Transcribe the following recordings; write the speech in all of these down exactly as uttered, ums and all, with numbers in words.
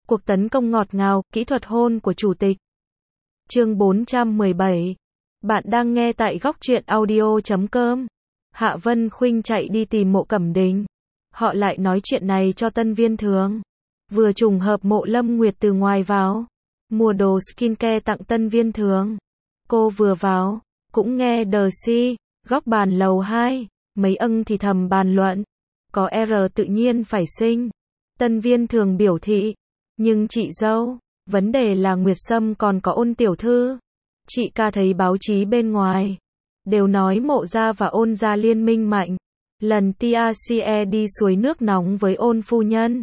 Cuộc tấn công ngọt ngào, kỹ thuật hôn của chủ tịch. Chương bốn trăm mười bảy. Bạn đang nghe tại góc truyện audio chấm com. Hạ Vân Khuynh chạy đi tìm Mộ Cẩm Đình. Họ lại nói chuyện này cho Tân Viên Thường. Vừa trùng hợp Mộ Lâm Nguyệt từ ngoài vào, mua đồ skincare tặng Tân Viên Thường. Cô vừa vào, cũng nghe đờ si, góc bàn lầu hai, mấy âng thì thầm bàn luận. Có R tự nhiên phải sinh. Tân Viên Thường biểu thị. Nhưng chị dâu, vấn đề là Nguyệt Sâm còn có Ôn tiểu thư. Chị ca thấy báo chí bên ngoài đều nói Mộ gia và Ôn gia liên minh mạnh. Lần tê a xê e đi suối nước nóng với Ôn phu nhân,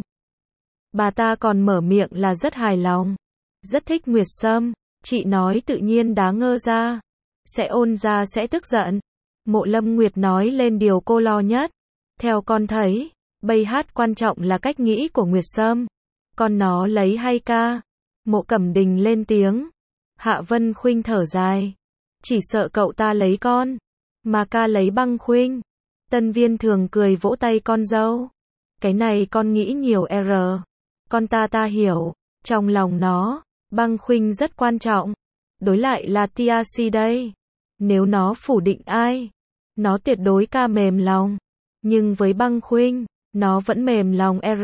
bà ta còn mở miệng là rất hài lòng, rất thích Nguyệt Sâm. Chị nói tự nhiên đá ngơ ra, sẽ Ôn gia sẽ tức giận. Mộ Lâm Nguyệt nói lên điều cô lo nhất. Theo con thấy, bây hát quan trọng là cách nghĩ của Nguyệt Sâm. Con nó lấy hay ca? Mộ Cẩm Đình lên tiếng. Hạ Vân Khuynh thở dài. Chỉ sợ cậu ta lấy con, mà ca lấy Băng Khuynh. Tân Viên Thường cười vỗ tay con dâu. Cái này con nghĩ nhiều R. Con ta ta hiểu. Trong lòng nó, Băng Khuynh rất quan trọng. Đối lại là tê a xê đây. Nếu nó phủ định ai, nó tuyệt đối ca mềm lòng. Nhưng với Băng Khuynh, nó vẫn mềm lòng R.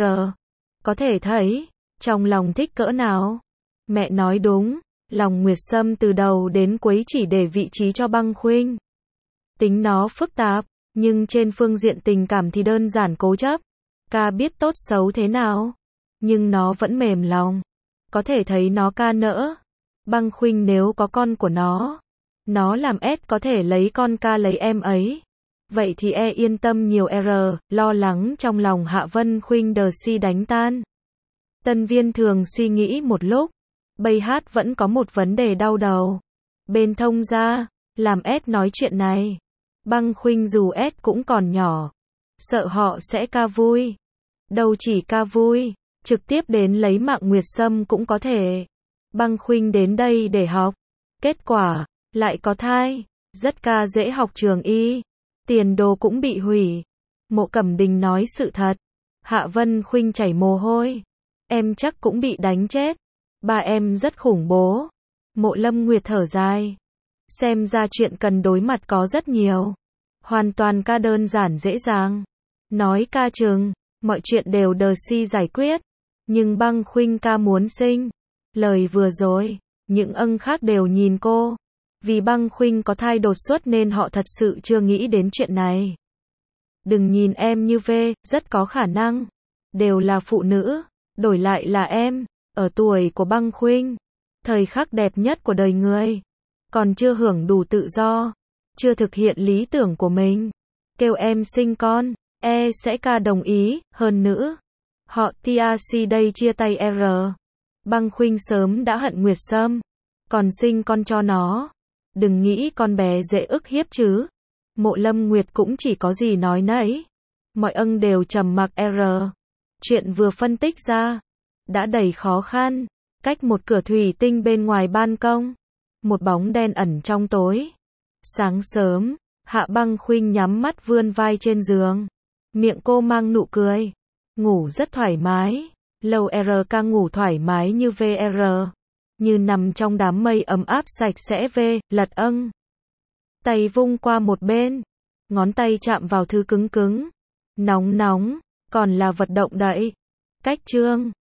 Có thể thấy, trong lòng thích cỡ nào. Mẹ nói đúng, lòng Nguyệt Sâm từ đầu đến cuối chỉ để vị trí cho Băng Khuynh. Tính nó phức tạp, nhưng trên phương diện tình cảm thì đơn giản cố chấp. Ca biết tốt xấu thế nào, nhưng nó vẫn mềm lòng. Có thể thấy nó ca nỡ. Băng Khuynh nếu có con của nó, nó làm S có thể lấy con ca lấy em ấy. Vậy thì e yên tâm nhiều R, lo lắng trong lòng Hạ Vân Khuynh đờ si đánh tan. Tân Viên Thường suy nghĩ một lúc. Bây hát vẫn có một vấn đề đau đầu. Bên thông gia, làm S nói chuyện này. Băng Khuynh dù S cũng còn nhỏ, sợ họ sẽ ca vui. Đâu chỉ ca vui, trực tiếp đến lấy mạng Nguyệt Sâm cũng có thể. Băng Khuynh đến đây để học. Kết quả, lại có thai. Rất ca dễ học trường y. Tiền đồ cũng bị hủy. Mộ Cẩm Đình nói sự thật. Hạ Vân Khuynh chảy mồ hôi. Em chắc cũng bị đánh chết. Ba em rất khủng bố. Mộ Lâm Nguyệt thở dài. Xem ra chuyện cần đối mặt có rất nhiều. Hoàn toàn ca đơn giản dễ dàng. Nói ca chừng, mọi chuyện đều đờ si giải quyết. Nhưng Băng Khuynh ca muốn sinh. Lời vừa rồi, những âng khác đều nhìn cô. Vì Băng Khuynh có thai đột xuất nên họ thật sự chưa nghĩ đến chuyện này. Đừng nhìn em như V, rất có khả năng. Đều là phụ nữ, đổi lại là em, ở tuổi của Băng Khuynh. Thời khắc đẹp nhất của đời người. Còn chưa hưởng đủ tự do. Chưa thực hiện lý tưởng của mình. Kêu em sinh con, e sẽ ca đồng ý, hơn nữa. Họ tê a xê đây chia tay R. Băng Khuynh sớm đã hận Nguyệt Sâm. Còn sinh con cho nó. Đừng nghĩ con bé dễ ức hiếp chứ. Mộ Lâm Nguyệt cũng chỉ có gì nói nấy. Mọi âng đều trầm mặc R. Chuyện vừa phân tích ra, đã đầy khó khăn. Cách một cửa thủy tinh bên ngoài ban công, một bóng đen ẩn trong tối. Sáng sớm, Hạ Băng Khuynh nhắm mắt vươn vai trên giường. Miệng cô mang nụ cười. Ngủ rất thoải mái. Lâu R ca ngủ thoải mái như vê rờ. Như nằm trong đám mây ấm áp sạch sẽ V, lật âng. Tay vung qua một bên. Ngón tay chạm vào thứ cứng cứng. Nóng nóng, còn là vật động đậy. Cách chương.